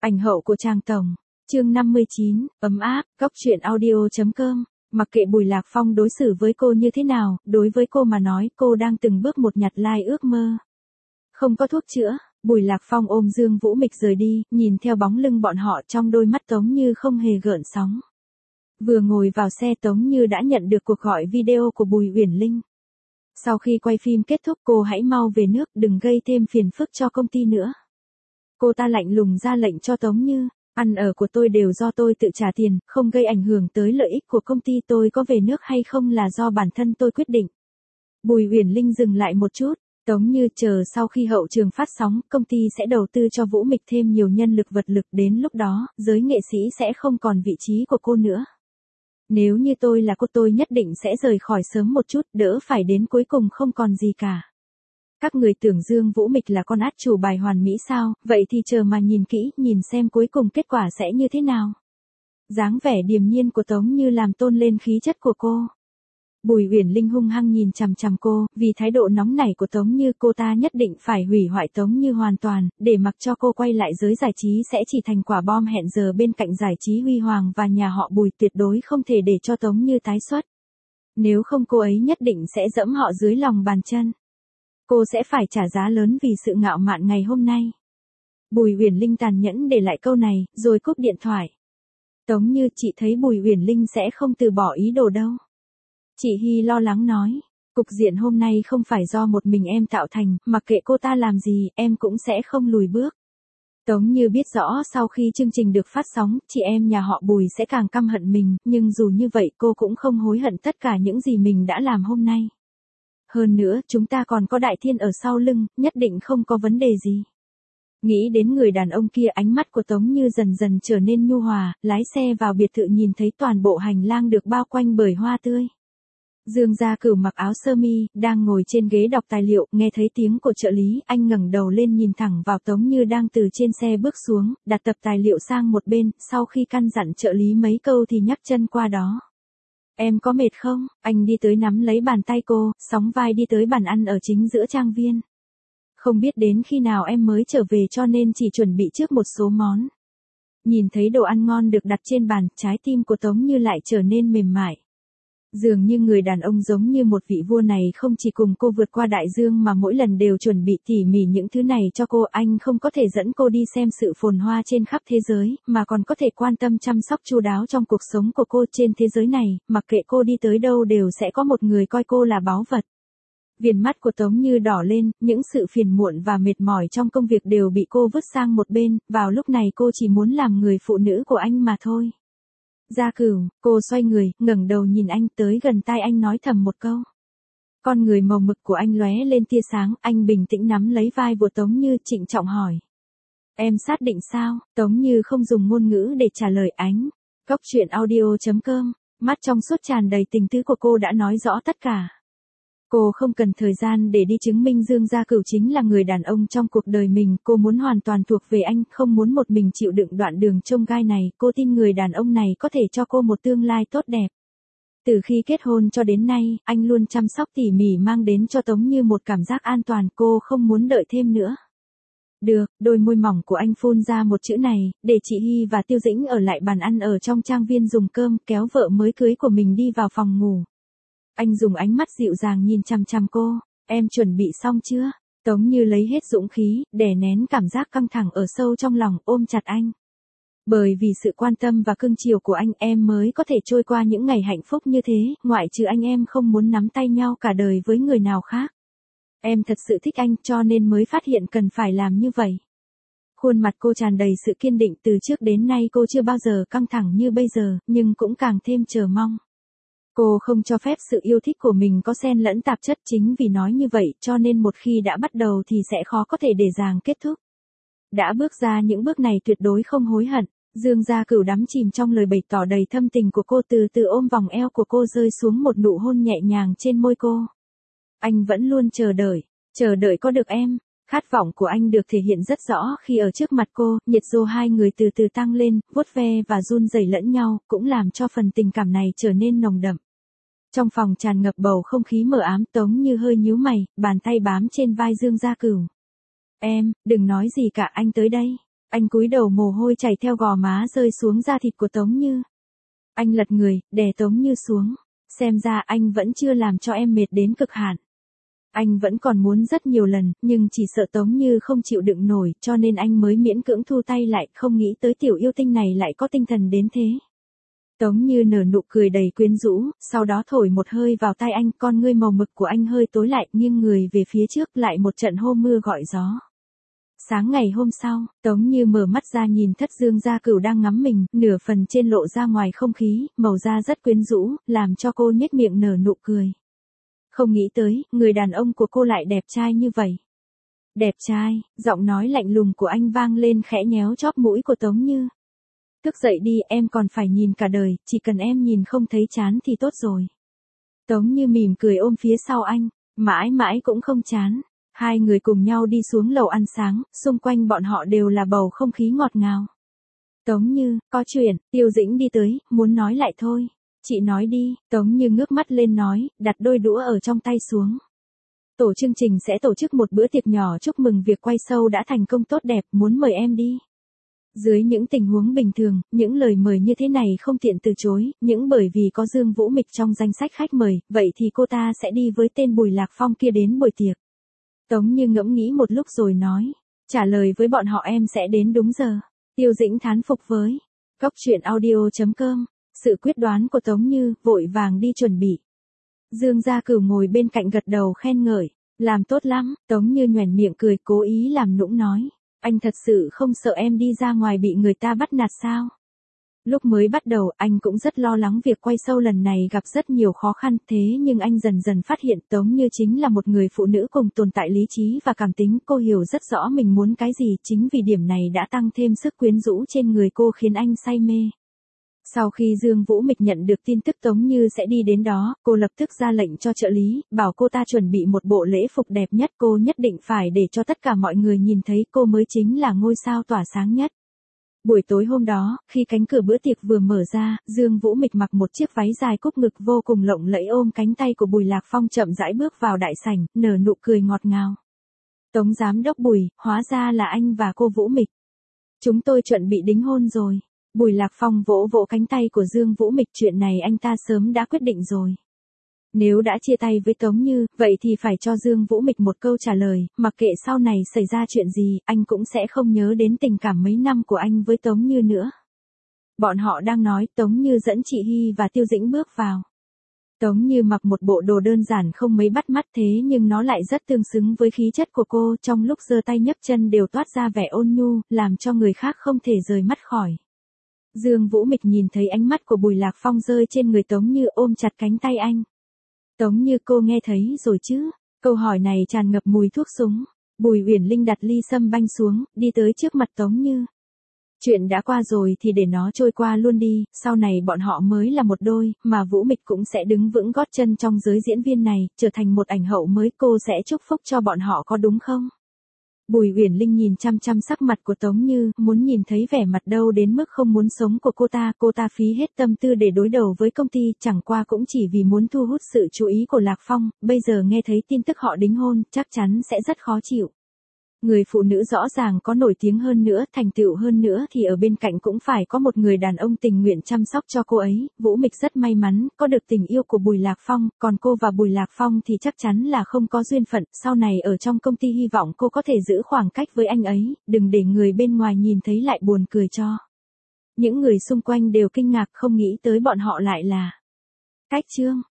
Ảnh hậu của Trang Tổng. Chương 59, ấm áp, góc truyện audio.com. Mặc kệ Bùi Lạc Phong đối xử với cô như thế nào, đối với cô mà nói cô đang từng bước một nhặt lai ước mơ. Không có thuốc chữa, Bùi Lạc Phong ôm Dương Vũ Mịch rời đi, nhìn theo bóng lưng bọn họ trong đôi mắt Tống Như không hề gợn sóng. Vừa ngồi vào xe Tống Như đã nhận được cuộc gọi video của Bùi Uyển Linh. Sau khi quay phim kết thúc cô hãy mau về nước, đừng gây thêm phiền phức cho công ty nữa. Cô ta lạnh lùng ra lệnh cho Tống Như, ăn ở của tôi đều do tôi tự trả tiền, không gây ảnh hưởng tới lợi ích của công ty, tôi có về nước hay không là do bản thân tôi quyết định. Bùi Uyển Linh dừng lại một chút, Tống Như chờ sau khi hậu trường phát sóng, công ty sẽ đầu tư cho Vũ Mịch thêm nhiều nhân lực vật lực, đến lúc đó, giới nghệ sĩ sẽ không còn vị trí của cô nữa. Nếu như tôi là cô tôi nhất định sẽ rời khỏi sớm một chút, đỡ phải đến cuối cùng không còn gì cả. Các người tưởng Dương Vũ Mịch là con át chủ bài hoàn mỹ sao, vậy thì chờ mà nhìn kỹ, nhìn xem cuối cùng kết quả sẽ như thế nào. Dáng vẻ điềm nhiên của Tống Như làm tôn lên khí chất của cô. Bùi Uyển Linh hung hăng nhìn chằm chằm cô, vì thái độ nóng nảy của Tống Như cô ta nhất định phải hủy hoại Tống Như hoàn toàn, để mặc cho cô quay lại giới giải trí sẽ chỉ thành quả bom hẹn giờ bên cạnh giải trí huy hoàng và nhà họ Bùi, tuyệt đối không thể để cho Tống Như tái xuất. Nếu không cô ấy nhất định sẽ dẫm họ dưới lòng bàn chân. Cô sẽ phải trả giá lớn vì sự ngạo mạn ngày hôm nay. Bùi Uyển Linh tàn nhẫn để lại câu này, rồi cúp điện thoại. Tống Như, chị thấy Bùi Uyển Linh sẽ không từ bỏ ý đồ đâu. Chị Hy lo lắng nói, cục diện hôm nay không phải do một mình em tạo thành, mặc kệ cô ta làm gì, em cũng sẽ không lùi bước. Tống Như biết rõ sau khi chương trình được phát sóng, chị em nhà họ Bùi sẽ càng căm hận mình, nhưng dù như vậy cô cũng không hối hận tất cả những gì mình đã làm hôm nay. Hơn nữa, chúng ta còn có Đại Thiên ở sau lưng, nhất định không có vấn đề gì. Nghĩ đến người đàn ông kia, ánh mắt của Tống Như dần dần trở nên nhu hòa, lái xe vào biệt thự nhìn thấy toàn bộ hành lang được bao quanh bởi hoa tươi. Dương Gia Cửu mặc áo sơ mi, đang ngồi trên ghế đọc tài liệu, nghe thấy tiếng của trợ lý, anh ngẩng đầu lên nhìn thẳng vào Tống Như đang từ trên xe bước xuống, đặt tập tài liệu sang một bên, sau khi căn dặn trợ lý mấy câu thì nhấc chân qua đó. Em có mệt không? Anh đi tới nắm lấy bàn tay cô, sóng vai đi tới bàn ăn ở chính giữa trang viên. Không biết đến khi nào em mới trở về cho nên chỉ chuẩn bị trước một số món. Nhìn thấy đồ ăn ngon được đặt trên bàn, trái tim của Tống Như lại trở nên mềm mại. Dường như người đàn ông giống như một vị vua này không chỉ cùng cô vượt qua đại dương mà mỗi lần đều chuẩn bị tỉ mỉ những thứ này cho cô. Anh không có thể dẫn cô đi xem sự phồn hoa trên khắp thế giới, mà còn có thể quan tâm chăm sóc chu đáo trong cuộc sống của cô trên thế giới này, mặc kệ cô đi tới đâu đều sẽ có một người coi cô là báu vật. Viền mắt của Tống Như đỏ lên, những sự phiền muộn và mệt mỏi trong công việc đều bị cô vứt sang một bên, vào lúc này cô chỉ muốn làm người phụ nữ của anh mà thôi. Gia Cửu, cô xoay người, ngẩng đầu nhìn anh, tới gần tai anh nói thầm một câu. Con người màu mực của anh lóe lên tia sáng, anh bình tĩnh nắm lấy vai của Tống Như, trịnh trọng hỏi. Em xác định sao? Tống Như không dùng ngôn ngữ để trả lời ánh. Góc truyện audio.com, mắt trong suốt tràn đầy tình tứ của cô đã nói rõ tất cả. Cô không cần thời gian để đi chứng minh Dương Gia Cửu chính là người đàn ông trong cuộc đời mình, cô muốn hoàn toàn thuộc về anh, không muốn một mình chịu đựng đoạn đường chông gai này, cô tin người đàn ông này có thể cho cô một tương lai tốt đẹp. Từ khi kết hôn cho đến nay, anh luôn chăm sóc tỉ mỉ mang đến cho Tống Như một cảm giác an toàn, cô không muốn đợi thêm nữa. Được, đôi môi mỏng của anh phun ra một chữ này, để chị Hy và Tiêu Dĩnh ở lại bàn ăn ở trong trang viên dùng cơm, kéo vợ mới cưới của mình đi vào phòng ngủ. Anh dùng ánh mắt dịu dàng nhìn chằm chằm cô, em chuẩn bị xong chưa? Tống Như lấy hết dũng khí, đè nén cảm giác căng thẳng ở sâu trong lòng, ôm chặt anh. Bởi vì sự quan tâm và cưng chiều của anh em mới có thể trôi qua những ngày hạnh phúc như thế, ngoại trừ anh em không muốn nắm tay nhau cả đời với người nào khác. Em thật sự thích anh cho nên mới phát hiện cần phải làm như vậy. Khuôn mặt cô tràn đầy sự kiên định, từ trước đến nay cô chưa bao giờ căng thẳng như bây giờ, nhưng cũng càng thêm chờ mong. Cô không cho phép sự yêu thích của mình có xen lẫn tạp chất, chính vì nói như vậy cho nên một khi đã bắt đầu thì sẽ khó có thể để dàng kết thúc. Đã bước ra những bước này tuyệt đối không hối hận. Dương Gia Cửu đắm chìm trong lời bày tỏ đầy thâm tình của cô, từ từ ôm vòng eo của cô rơi xuống một nụ hôn nhẹ nhàng trên môi cô. Anh vẫn luôn chờ đợi có được em. Khát vọng của anh được thể hiện rất rõ khi ở trước mặt cô, nhiệt độ hai người từ từ tăng lên, vuốt ve và run rẩy lẫn nhau, cũng làm cho phần tình cảm này trở nên nồng đậm. Trong phòng tràn ngập bầu không khí mờ ám, Tống Như hơi nhíu mày, bàn tay bám trên vai Dương Gia Cửu. Em, đừng nói gì cả, anh tới đây. Anh cúi đầu mồ hôi chảy theo gò má rơi xuống da thịt của Tống Như. Anh lật người, đè Tống Như xuống. Xem ra anh vẫn chưa làm cho em mệt đến cực hạn. Anh vẫn còn muốn rất nhiều lần, nhưng chỉ sợ Tống Như không chịu đựng nổi, cho nên anh mới miễn cưỡng thu tay lại, không nghĩ tới tiểu yêu tinh này lại có tinh thần đến thế. Tống Như nở nụ cười đầy quyến rũ, sau đó thổi một hơi vào tai anh, con ngươi màu mực của anh hơi tối lại, nghiêng người về phía trước, lại một trận hô mưa gọi gió. Sáng ngày hôm sau, Tống Như mở mắt ra nhìn Thất Dương Gia Cửu đang ngắm mình, nửa phần trên lộ ra ngoài không khí, màu da rất quyến rũ, làm cho cô nhếch miệng nở nụ cười. Không nghĩ tới, người đàn ông của cô lại đẹp trai như vậy. Đẹp trai, giọng nói lạnh lùng của anh vang lên khẽ nhéo chóp mũi của Tống Như. Thức dậy đi, em còn phải nhìn cả đời, chỉ cần em nhìn không thấy chán thì tốt rồi. Tống Như mỉm cười ôm phía sau anh, mãi mãi cũng không chán. Hai người cùng nhau đi xuống lầu ăn sáng, xung quanh bọn họ đều là bầu không khí ngọt ngào. Tống Như, có chuyện, Tiêu Dĩnh đi tới, muốn nói lại thôi. Chị nói đi, Tống Như ngước mắt lên nói, đặt đôi đũa ở trong tay xuống. Tổ chương trình sẽ tổ chức một bữa tiệc nhỏ chúc mừng việc quay show đã thành công tốt đẹp, muốn mời em đi. Dưới những tình huống bình thường, những lời mời như thế này không tiện từ chối, những bởi vì có Dương Vũ Mịch trong danh sách khách mời, vậy thì cô ta sẽ đi với tên Bùi Lạc Phong kia đến buổi tiệc. Tống Như ngẫm nghĩ một lúc rồi nói, trả lời với bọn họ em sẽ đến đúng giờ. Tiêu Dĩnh thán phục với Cóc Truyện Audio.com. Sự quyết đoán của Tống Như, vội vàng đi chuẩn bị. Dương Gia Cửu ngồi bên cạnh gật đầu khen ngợi, làm tốt lắm. Tống Như nhoẻn miệng cười, cố ý làm nũng nói, anh thật sự không sợ em đi ra ngoài bị người ta bắt nạt sao? Lúc mới bắt đầu, anh cũng rất lo lắng việc quay show lần này gặp rất nhiều khó khăn, thế nhưng anh dần dần phát hiện Tống Như chính là một người phụ nữ cùng tồn tại lý trí và cảm tính, cô hiểu rất rõ mình muốn cái gì, chính vì điểm này đã tăng thêm sức quyến rũ trên người cô khiến anh say mê. Sau khi Dương Vũ Mịch nhận được tin tức Tống Như sẽ đi đến đó, cô lập tức ra lệnh cho trợ lý, bảo cô ta chuẩn bị một bộ lễ phục đẹp nhất, cô nhất định phải để cho tất cả mọi người nhìn thấy cô mới chính là ngôi sao tỏa sáng nhất. Buổi tối hôm đó, khi cánh cửa bữa tiệc vừa mở ra, Dương Vũ Mịch mặc một chiếc váy dài cúc ngực vô cùng lộng lẫy ôm cánh tay của Bùi Lạc Phong chậm rãi bước vào đại sảnh, nở nụ cười ngọt ngào. Tống giám đốc Bùi, hóa ra là anh và cô Vũ Mịch. Chúng tôi chuẩn bị đính hôn rồi. Bùi Lạc Phong vỗ vỗ cánh tay của Dương Vũ Mịch, chuyện này anh ta sớm đã quyết định rồi. Nếu đã chia tay với Tống Như, vậy thì phải cho Dương Vũ Mịch một câu trả lời, mặc kệ sau này xảy ra chuyện gì, anh cũng sẽ không nhớ đến tình cảm mấy năm của anh với Tống Như nữa. Bọn họ đang nói, Tống Như dẫn chị Hy và Tiêu Dĩnh bước vào. Tống Như mặc một bộ đồ đơn giản không mấy bắt mắt, thế nhưng nó lại rất tương xứng với khí chất của cô, trong lúc giơ tay nhấc chân đều toát ra vẻ ôn nhu, làm cho người khác không thể rời mắt khỏi. Dương Vũ Mịch nhìn thấy ánh mắt của Bùi Lạc Phong rơi trên người Tống Như, ôm chặt cánh tay anh. Tống Như, cô nghe thấy rồi chứ? Câu hỏi này tràn ngập mùi thuốc súng. Bùi Uyển Linh đặt ly sâm banh xuống, đi tới trước mặt Tống Như. Chuyện đã qua rồi thì để nó trôi qua luôn đi, sau này bọn họ mới là một đôi, mà Vũ Mịch cũng sẽ đứng vững gót chân trong giới diễn viên này, trở thành một ảnh hậu mới, cô sẽ chúc phúc cho bọn họ có đúng không? Bùi Uyển Linh nhìn chăm chăm sắc mặt của Tống Như, muốn nhìn thấy vẻ mặt đâu đến mức không muốn sống của cô ta phí hết tâm tư để đối đầu với công ty, chẳng qua cũng chỉ vì muốn thu hút sự chú ý của Lạc Phong, bây giờ nghe thấy tin tức họ đính hôn, chắc chắn sẽ rất khó chịu. Người phụ nữ rõ ràng có nổi tiếng hơn nữa, thành tựu hơn nữa thì ở bên cạnh cũng phải có một người đàn ông tình nguyện chăm sóc cho cô ấy. Vũ Mịch rất may mắn, có được tình yêu của Bùi Lạc Phong, còn cô và Bùi Lạc Phong thì chắc chắn là không có duyên phận, sau này ở trong công ty hy vọng cô có thể giữ khoảng cách với anh ấy, đừng để người bên ngoài nhìn thấy lại buồn cười cho. Những người xung quanh đều kinh ngạc không nghĩ tới bọn họ lại là Cách Trương.